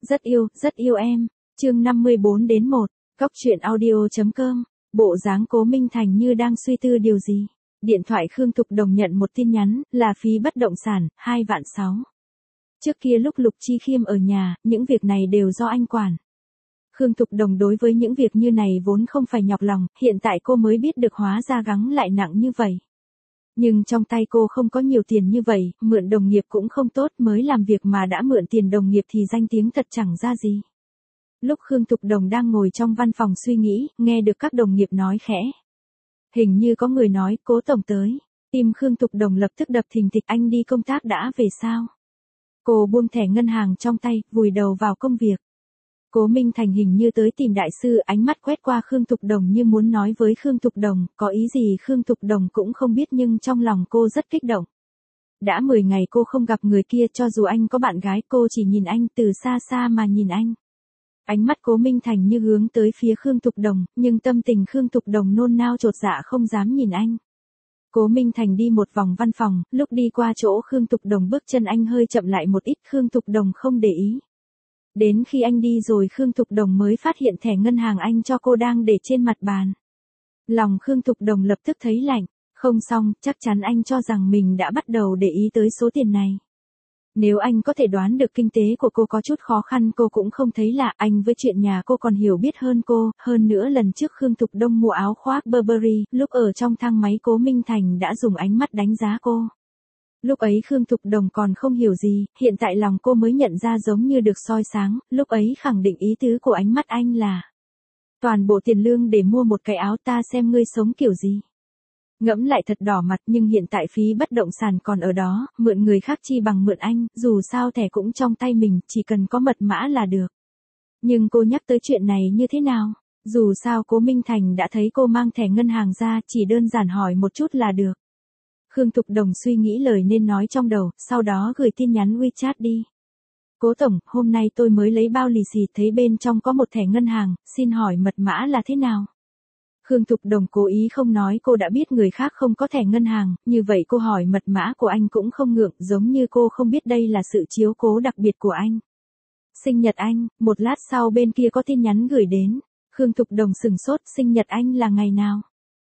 rất yêu em. Chương 54 đến 1. Góc truyện audio.com. Bộ dáng Cố Minh Thành như đang suy tư điều gì. Điện thoại Khương Thục Đồng nhận một tin nhắn, là phí bất động sản, 2,6 vạn. Trước kia lúc Lục Chi Khiêm ở nhà, những việc này đều do anh quản. Khương Thục Đồng đối với những việc như này vốn không phải nhọc lòng, hiện tại cô mới biết được hóa ra gắng lại nặng như vậy. Nhưng trong tay cô không có nhiều tiền như vậy, mượn đồng nghiệp cũng không tốt, mới làm việc mà đã mượn tiền đồng nghiệp thì danh tiếng thật chẳng ra gì. Lúc Khương Thục Đồng đang ngồi trong văn phòng suy nghĩ, nghe được các đồng nghiệp nói khẽ. Hình như có người nói, Cố tổng tới. Tim Khương Thục Đồng lập tức đập thình thịch, anh đi công tác đã về sao? Cô buông thẻ ngân hàng trong tay, vùi đầu vào công việc. Cố Minh Thành hình như tới tìm đại sư, ánh mắt quét qua Khương Thục Đồng như muốn nói với Khương Thục Đồng, có ý gì Khương Thục Đồng cũng không biết nhưng trong lòng cô rất kích động. Đã 10 ngày cô không gặp người kia, cho dù anh có bạn gái cô chỉ nhìn anh từ xa xa mà nhìn anh. Ánh mắt Cố Minh Thành như hướng tới phía Khương Thục Đồng, nhưng tâm tình Khương Thục Đồng nôn nao chột dạ không dám nhìn anh. Cố Minh Thành đi một vòng văn phòng, lúc đi qua chỗ Khương Thục Đồng bước chân anh hơi chậm lại một ít, Khương Thục Đồng không để ý. Đến khi anh đi rồi Khương Thục Đồng mới phát hiện thẻ ngân hàng anh cho cô đang để trên mặt bàn. Lòng Khương Thục Đồng lập tức thấy lạnh, không xong, chắc chắn anh cho rằng mình đã bắt đầu để ý tới số tiền này. Nếu anh có thể đoán được kinh tế của cô có chút khó khăn cô cũng không thấy lạ, anh với chuyện nhà cô còn hiểu biết hơn cô, hơn nữa lần trước Khương Thục Đông mua áo khoác Burberry, lúc ở trong thang máy Cố Minh Thành đã dùng ánh mắt đánh giá cô. Lúc ấy Khương Thục Đồng còn không hiểu gì, hiện tại lòng cô mới nhận ra giống như được soi sáng, lúc ấy khẳng định ý tứ của ánh mắt anh là toàn bộ tiền lương để mua một cái áo, ta xem ngươi sống kiểu gì. Ngẫm lại thật đỏ mặt, nhưng hiện tại phí bất động sản còn ở đó, mượn người khác chi bằng mượn anh, dù sao thẻ cũng trong tay mình, chỉ cần có mật mã là được. Nhưng cô nhắc tới chuyện này như thế nào? Dù sao Cố Minh Thành đã thấy cô mang thẻ ngân hàng ra, chỉ đơn giản hỏi một chút là được. Khương Thục Đồng suy nghĩ lời nên nói trong đầu, sau đó gửi tin nhắn WeChat đi. Cố tổng, hôm nay tôi mới lấy bao lì xì, thấy bên trong có một thẻ ngân hàng, xin hỏi mật mã là thế nào? Khương Thục Đồng cố ý không nói cô đã biết người khác không có thẻ ngân hàng, như vậy cô hỏi mật mã của anh cũng không ngượng, giống như cô không biết đây là sự chiếu cố đặc biệt của anh. Sinh nhật anh, một lát sau bên kia có tin nhắn gửi đến. Khương Thục Đồng sừng sốt, sinh nhật anh là ngày nào?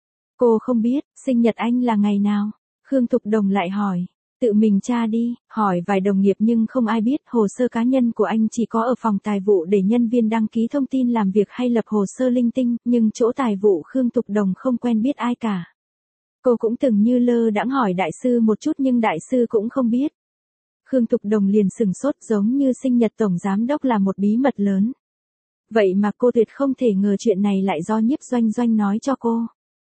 Cô không biết, sinh nhật anh là ngày nào? Khương Thục Đồng lại hỏi, tự mình tra đi, hỏi vài đồng nghiệp nhưng không ai biết, hồ sơ cá nhân của anh chỉ có ở phòng tài vụ để nhân viên đăng ký thông tin làm việc hay lập hồ sơ linh tinh, nhưng chỗ tài vụ Khương Thục Đồng không quen biết ai cả. Cô cũng từng như lơ đãng hỏi đại sư một chút nhưng đại sư cũng không biết. Khương Thục Đồng liền sừng sốt, giống như sinh nhật tổng giám đốc là một bí mật lớn. Vậy mà cô tuyệt không thể ngờ chuyện này lại do Nhiếp Doanh Doanh nói cho cô.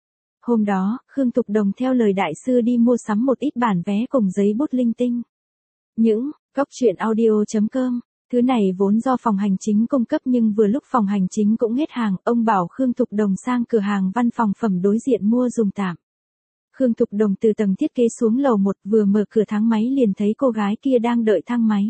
Hôm đó, Khương Thục Đồng theo lời đại sư đi mua sắm một ít bản vé cùng giấy bút linh tinh. Những góc truyện audio.com, thứ này vốn do phòng hành chính cung cấp nhưng vừa lúc phòng hành chính cũng hết hàng, ông bảo Khương Thục Đồng sang cửa hàng văn phòng phẩm đối diện mua dùng tạm. Khương Thục Đồng từ tầng thiết kế xuống lầu 1 vừa mở cửa thang máy liền thấy cô gái kia đang đợi thang máy.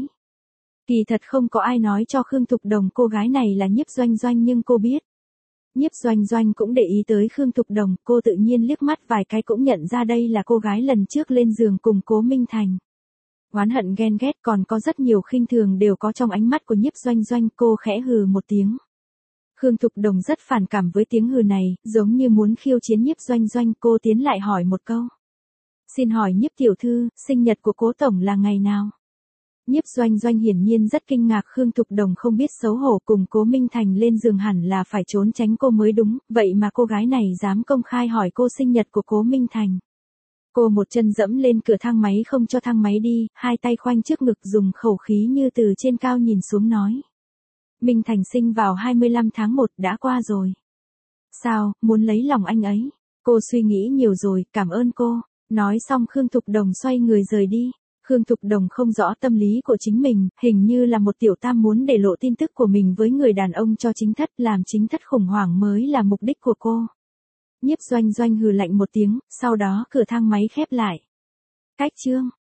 Kỳ thật không có ai nói cho Khương Thục Đồng cô gái này là Nhiếp Doanh Doanh nhưng cô biết. Nhiếp Doanh Doanh cũng để ý tới Khương Thục Đồng, cô tự nhiên liếc mắt vài cái cũng nhận ra đây là cô gái lần trước lên giường cùng Cố Minh Thành. Oán hận ghen ghét còn có rất nhiều khinh thường đều có trong ánh mắt của Nhiếp Doanh Doanh, cô khẽ hừ một tiếng. Khương Thục Đồng rất phản cảm với tiếng hừ này, giống như muốn khiêu chiến Nhiếp Doanh Doanh, cô tiến lại hỏi một câu. Xin hỏi Nhiếp tiểu thư, sinh nhật của Cố tổng là ngày nào? Nhiếp Doanh Doanh hiển nhiên rất kinh ngạc, Khương Thục Đồng không biết xấu hổ, cùng Cố Minh Thành lên giường hẳn là phải trốn tránh cô mới đúng, vậy mà cô gái này dám công khai hỏi cô sinh nhật của Cố Minh Thành. Cô một chân dẫm lên cửa thang máy không cho thang máy đi, hai tay khoanh trước ngực dùng khẩu khí như từ trên cao nhìn xuống nói. Minh Thành sinh vào 25 tháng 1 đã qua rồi. Sao, muốn lấy lòng anh ấy? Cô suy nghĩ nhiều rồi, cảm ơn cô. Nói xong Khương Thục Đồng xoay người rời đi. Khương Thục Đồng không rõ tâm lý của chính mình, hình như là một tiểu tam muốn để lộ tin tức của mình với người đàn ông cho chính thất, làm chính thất khủng hoảng mới là mục đích của cô. Nhiếp Doanh Doanh hừ lạnh một tiếng, sau đó cửa thang máy khép lại. Cách chương